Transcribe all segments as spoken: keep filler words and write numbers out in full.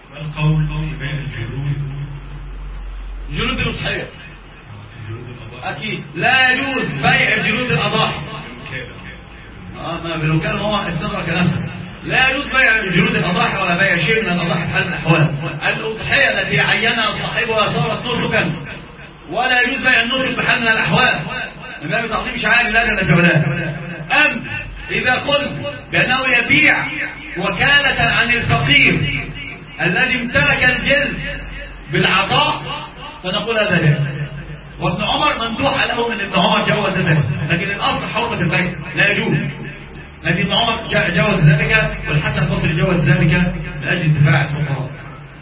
القول في بيع الجلود، جلود الأضحية أكيد لا يجوز بيع جلود الأضاحي. اه ما لو كان هو استدرك نفسه لا يجوز بيع جلود الأضاحي ولا بيع شيء من الأضاحي بحال من الأحوال. الأضحية التي عينها صاحبها صارت نسكا، ولا يجوز بيع النسك بحال من الأحوال من باب تعظيم شعائر الله جل في علاه. أم إذا قلت بأنه يبيع وكالة عن الفقير الذي امتلك الجلد بالعطاء فنقول هذا جائز. وابن عمر ممدوح له من ابن عمر جوز ذلك، لكن الأصل حرمة البيع لا يجوز. لكن ابن عمر جوز ذلك والحسن البصري جوز ذلك لأجل انتفاع الفقراء.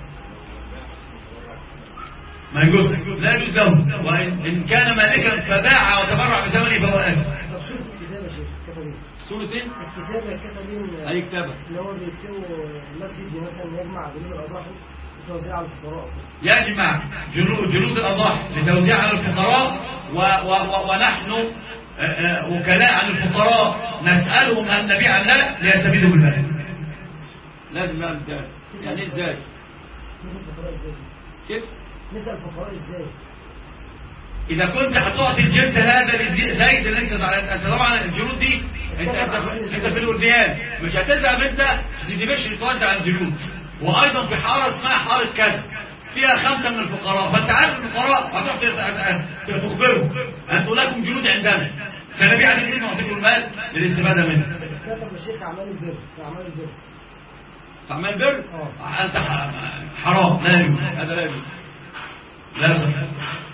ما يجوز لا يجوز له، وإن كان مالكا فباع وتبرع بثمنه فهو آثم. سورة ايه؟ الكتابة كتابين أي كتابة؟ اللي هو بيكتبوا المسجد مثلا يجمع جلود الأضاحي لتوزيع على الفقراء. يجمع جلود, جلود الأضاحي لتوزيع على الفقراء و و و ونحن وكلاء عن الفقراء نسألهم أن نبيع لا ليستفيدوا بالمال. لازم نعمل ذلك. يعني ازاي؟ نسأل الفقراء ازاي؟ كيف؟ نسأل الفقراء ازاي؟ إذا كنت هتعطي الجلد هذا زيد اللي انت انت طبعا الجلود دي انت انت, انت في الورديان مش هتذهب انت تديبش توزع الجلود، وايضا في حاره اسمها حاره كذا فيها خمسه من الفقراء، فانت عارف الفقراء هتروح تخبرهم انتوا لكم جلود عندنا فنبيع الجلود ونعطيكم المال للاستفاده منه. كتب الشيخ اعمال البر في اعمال البر اعمال البر؟ اه انت حرام لا يجوز، هذا لا يجوز لا يصح.